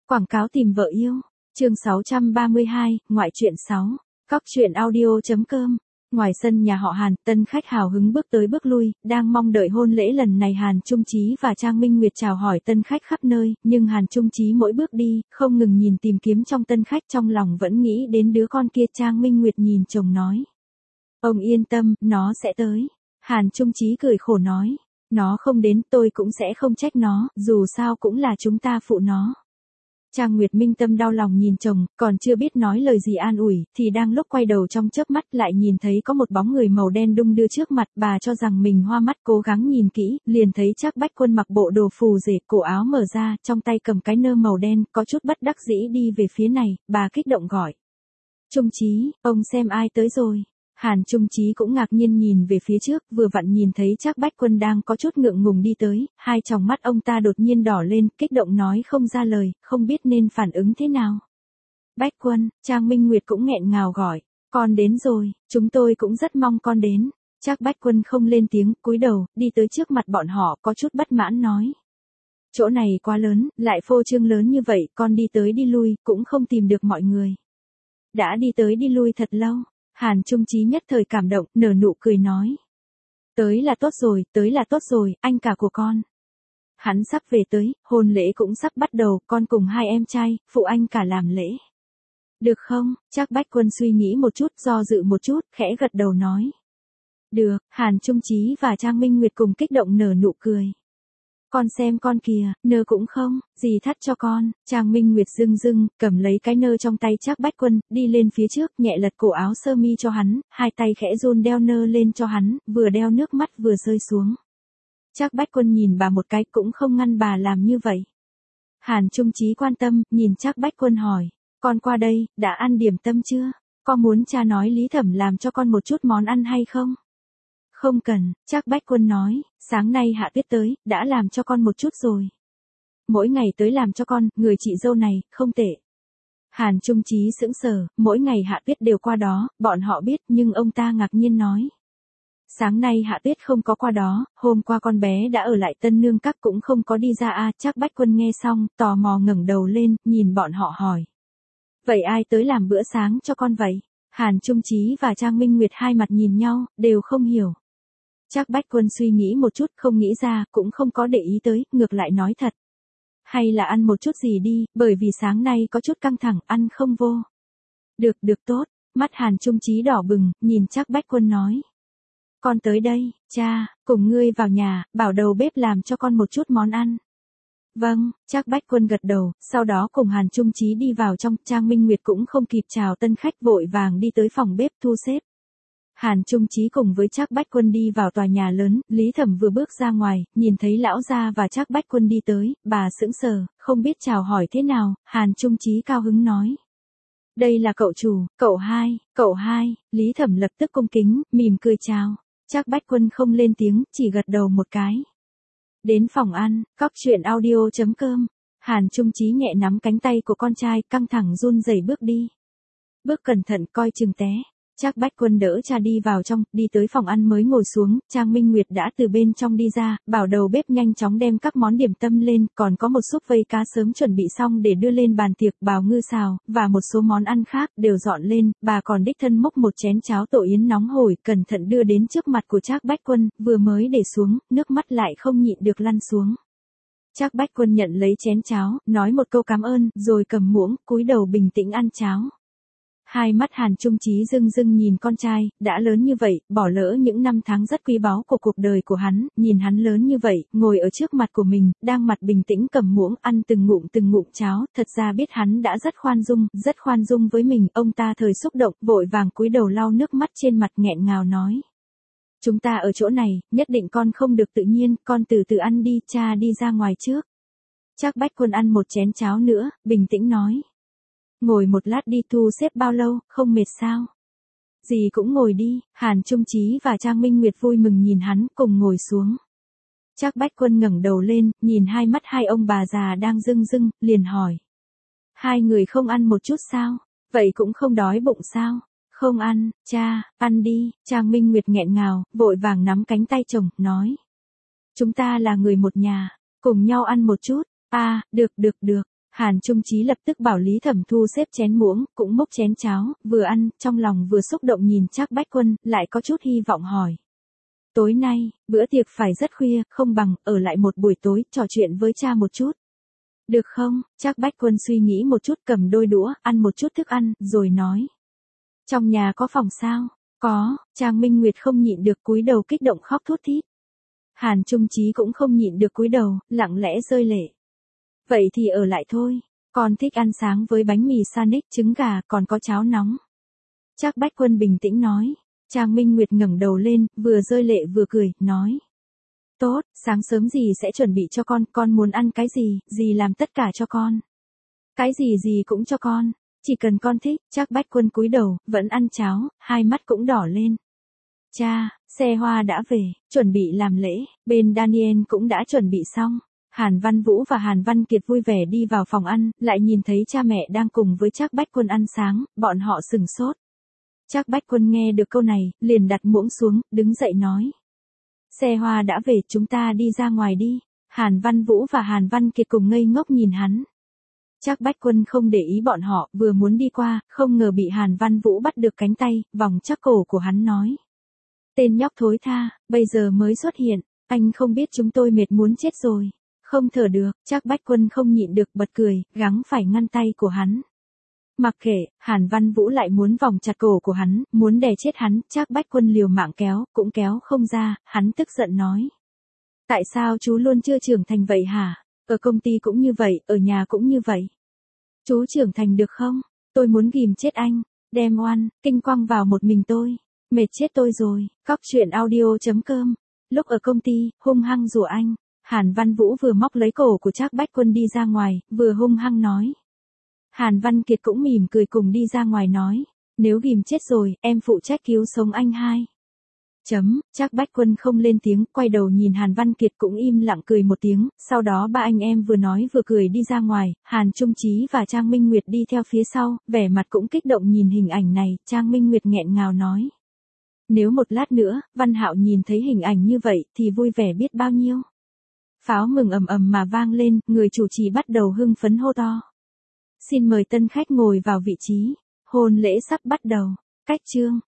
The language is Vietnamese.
Quảng cáo tìm vợ yêu. Chương 632, ngoại truyện 6. Cóc truyện audio.com. Ngoài sân nhà họ Hàn, tân khách hào hứng bước tới bước lui, đang mong đợi hôn lễ lần này. Hàn Trung Chí và Trang Minh Nguyệt chào hỏi tân khách khắp nơi, nhưng Hàn Trung Chí mỗi bước đi, không ngừng nhìn tìm kiếm trong tân khách, trong lòng vẫn nghĩ đến đứa con kia. Trang Minh Nguyệt nhìn chồng nói: "Ông yên tâm, nó sẽ tới." Hàn Trung Chí cười khổ nói: "Nó không đến, tôi cũng sẽ không trách nó, dù sao cũng là chúng ta phụ nó." Trang Nguyệt Minh tâm đau lòng nhìn chồng, còn chưa biết nói lời gì an ủi, thì đang lúc quay đầu trong chớp mắt lại nhìn thấy có một bóng người màu đen đung đưa trước mặt. Bà cho rằng mình hoa mắt, cố gắng nhìn kỹ, liền thấy Trác Bách Quân mặc bộ đồ phù rể, cổ áo mở ra, trong tay cầm cái nơ màu đen, có chút bất đắc dĩ đi về phía này. Bà kích động gọi: "Trung Chí, ông xem ai tới rồi." Hàn Trung Chí cũng ngạc nhiên nhìn về phía trước, vừa vặn nhìn thấy Trác Bách Quân đang có chút ngượng ngùng đi tới, hai tròng mắt ông ta đột nhiên đỏ lên, kích động nói không ra lời, không biết nên phản ứng thế nào. "Bách Quân." Trang Minh Nguyệt cũng nghẹn ngào gọi: "Con đến rồi, chúng tôi cũng rất mong con đến." Trác Bách Quân không lên tiếng, cúi đầu, đi tới trước mặt bọn họ, có chút bất mãn nói: "Chỗ này quá lớn, lại phô trương lớn như vậy, con đi tới đi lui, cũng không tìm được mọi người." "Đã đi tới đi lui thật lâu." Hàn Trung Chí nhất thời cảm động, nở nụ cười nói: "Tới là tốt rồi, tới là tốt rồi, anh cả của con. Hắn sắp về tới, hôn lễ cũng sắp bắt đầu, con cùng hai em trai, phụ anh cả làm lễ. Được không?" Trác Bách Quân suy nghĩ một chút, do dự một chút, khẽ gật đầu nói: "Được." Hàn Trung Chí và Trang Minh Nguyệt cùng kích động nở nụ cười. "Con xem con kìa, nơ cũng không, dì thắt cho con." Trang Minh Nguyệt dưng dưng, cầm lấy cái nơ trong tay Trác Bách Quân, đi lên phía trước, nhẹ lật cổ áo sơ mi cho hắn, hai tay khẽ run đeo nơ lên cho hắn, vừa đeo nước mắt vừa rơi xuống. Trác Bách Quân nhìn bà một cái, cũng không ngăn bà làm như vậy. Hàn Trung Chí quan tâm, nhìn Trác Bách Quân hỏi: "Con qua đây, đã ăn điểm tâm chưa? Con muốn cha nói Lý Thẩm làm cho con một chút món ăn hay không?" "Không cần." Trác Bách Quân nói, "Sáng nay Hạ Tuyết tới, đã làm cho con một chút rồi. Mỗi ngày tới làm cho con, người chị dâu này, không tệ." Hàn Trung Chí sững sờ, mỗi ngày Hạ Tuyết đều qua đó, bọn họ biết, nhưng ông ta ngạc nhiên nói: "Sáng nay Hạ Tuyết không có qua đó, hôm qua con bé đã ở lại Tân Nương Các cũng không có đi ra a." Trác Bách Quân nghe xong, tò mò ngẩng đầu lên, nhìn bọn họ hỏi: "Vậy ai tới làm bữa sáng cho con vậy?" Hàn Trung Chí và Trang Minh Nguyệt hai mặt nhìn nhau, đều không hiểu. Trác Bách Quân suy nghĩ một chút, không nghĩ ra, cũng không có để ý tới, ngược lại nói thật: "Hay là ăn một chút gì đi, bởi vì sáng nay có chút căng thẳng, ăn không vô." "Được, được tốt." Mắt Hàn Trung Chí đỏ bừng, nhìn Trác Bách Quân nói: "Con tới đây, cha, cùng ngươi vào nhà, bảo đầu bếp làm cho con một chút món ăn." "Vâng." Trác Bách Quân gật đầu, sau đó cùng Hàn Trung Chí đi vào trong. Trang Minh Nguyệt cũng không kịp chào tân khách, vội vàng đi tới phòng bếp thu xếp. Hàn Trung Chí cùng với Trác Bách Quân đi vào tòa nhà lớn, Lý Thẩm vừa bước ra ngoài, nhìn thấy lão gia và Trác Bách Quân đi tới, bà sững sờ, không biết chào hỏi thế nào. Hàn Trung Chí cao hứng nói: "Đây là cậu chủ, cậu hai, cậu hai." Lý Thẩm lập tức cung kính, mỉm cười chào. Trác Bách Quân không lên tiếng, chỉ gật đầu một cái. Đến phòng ăn, cóc truyện audio.com. Hàn Trung Chí nhẹ nắm cánh tay của con trai, căng thẳng run rẩy bước đi. "Bước cẩn thận, coi chừng té." Trác Bách Quân đỡ cha đi vào trong, đi tới phòng ăn mới ngồi xuống. Trang Minh Nguyệt đã từ bên trong đi ra, bảo đầu bếp nhanh chóng đem các món điểm tâm lên, còn có một súp vây cá sớm chuẩn bị xong để đưa lên bàn tiệc, bào ngư xào, và một số món ăn khác, đều dọn lên. Bà còn đích thân múc một chén cháo tổ yến nóng hổi, cẩn thận đưa đến trước mặt của Trác Bách Quân, vừa mới để xuống, nước mắt lại không nhịn được lăn xuống. Trác Bách Quân nhận lấy chén cháo, nói một câu cảm ơn, rồi cầm muỗng, cúi đầu bình tĩnh ăn cháo. Hai mắt Hàn Trung Chí rưng rưng nhìn con trai, đã lớn như vậy, bỏ lỡ những năm tháng rất quý báu của cuộc đời của hắn, nhìn hắn lớn như vậy, ngồi ở trước mặt của mình, đang mặt bình tĩnh cầm muỗng ăn từng ngụm cháo, thật ra biết hắn đã rất khoan dung với mình. Ông ta thời xúc động, vội vàng cúi đầu lau nước mắt trên mặt, nghẹn ngào nói: "Chúng ta ở chỗ này, nhất định con không được tự nhiên, con từ từ ăn đi, cha đi ra ngoài trước." Trác Bách Quân ăn một chén cháo nữa, bình tĩnh nói: "Ngồi một lát đi, thu xếp bao lâu, không mệt sao?" "Dì cũng ngồi đi." Hàn Trung Chí và Trang Minh Nguyệt vui mừng nhìn hắn, cùng ngồi xuống. Trác Bách Quân ngẩng đầu lên, nhìn hai mắt hai ông bà già đang rưng rưng, liền hỏi: "Hai người không ăn một chút sao? Vậy cũng không đói bụng sao?" "Không ăn, cha." "Ăn đi." Trang Minh Nguyệt nghẹn ngào, vội vàng nắm cánh tay chồng, nói: "Chúng ta là người một nhà, cùng nhau ăn một chút." "À, được." Hàn Trung Chí lập tức bảo Lý Thẩm Thu xếp chén muỗng, cũng múc chén cháo, vừa ăn, trong lòng vừa xúc động nhìn Trác Bách Quân, lại có chút hy vọng hỏi. Tối nay, bữa tiệc phải rất khuya, không bằng, ở lại một buổi tối, trò chuyện với cha một chút. Được không? Trác Bách Quân suy nghĩ một chút, cầm đôi đũa, ăn một chút thức ăn, rồi nói. Trong nhà có phòng sao? Có. Trang Minh Nguyệt không nhịn được cúi đầu kích động khóc thút thít. Hàn Trung Chí cũng không nhịn được cúi đầu, lặng lẽ rơi lệ. Vậy thì ở lại thôi. Con thích ăn sáng với bánh mì Sanic, trứng gà, còn có cháo nóng. Trác Bách Quân bình tĩnh nói. Trang Minh Nguyệt ngẩng đầu lên, vừa rơi lệ vừa cười, nói. Tốt, sáng sớm dì sẽ chuẩn bị cho con muốn ăn cái gì, dì làm tất cả cho con. Cái gì dì cũng cho con, chỉ cần con thích. Trác Bách Quân cúi đầu, vẫn ăn cháo, hai mắt cũng đỏ lên. Cha, xe hoa đã về, chuẩn bị làm lễ, bên Daniel cũng đã chuẩn bị xong. Hàn Văn Vũ và Hàn Văn Kiệt vui vẻ đi vào phòng ăn, lại nhìn thấy cha mẹ đang cùng với Trác Bách Quân ăn sáng, bọn họ sừng sốt. Trác Bách Quân nghe được câu này, liền đặt muỗng xuống, đứng dậy nói. Xe hoa đã về, chúng ta đi ra ngoài đi. Hàn Văn Vũ và Hàn Văn Kiệt cùng ngây ngốc nhìn hắn. Trác Bách Quân không để ý bọn họ, vừa muốn đi qua, không ngờ bị Hàn Văn Vũ bắt được cánh tay, vòng chắc cổ của hắn nói. Tên nhóc thối tha, bây giờ mới xuất hiện, anh không biết chúng tôi mệt muốn chết rồi. Không thở được, Trác Bách Quân không nhịn được bật cười, gắng phải ngăn tay của hắn. Mặc kệ, Hàn Văn Vũ lại muốn vòng chặt cổ của hắn, muốn đè chết hắn, Trác Bách Quân liều mạng kéo, cũng kéo không ra, hắn tức giận nói. Tại sao chú luôn chưa trưởng thành vậy hả? Ở công ty cũng như vậy, ở nhà cũng như vậy. Chú trưởng thành được không? Tôi muốn ghim chết anh, đem oan, kinh quăng vào một mình tôi. Mệt chết tôi rồi. Cóc truyện audio.com. Lúc ở công ty, hung hăng rủa anh. Hàn Văn Vũ vừa móc lấy cổ của Trác Bách Quân đi ra ngoài, vừa hung hăng nói. Hàn Văn Kiệt cũng mỉm cười cùng đi ra ngoài nói. Nếu ghim chết rồi, em phụ trách cứu sống anh hai. Trác Bách Quân không lên tiếng, quay đầu nhìn Hàn Văn Kiệt cũng im lặng cười một tiếng, sau đó ba anh em vừa nói vừa cười đi ra ngoài, Hàn Trung Chí và Trang Minh Nguyệt đi theo phía sau, vẻ mặt cũng kích động nhìn hình ảnh này, Trang Minh Nguyệt nghẹn ngào nói. Nếu một lát nữa, Văn Hạo nhìn thấy hình ảnh như vậy, thì vui vẻ biết bao nhiêu. Pháo mừng ầm ầm mà vang lên, người chủ trì bắt đầu hưng phấn hô to. Xin mời tân khách ngồi vào vị trí, hôn lễ sắp bắt đầu, cách chương.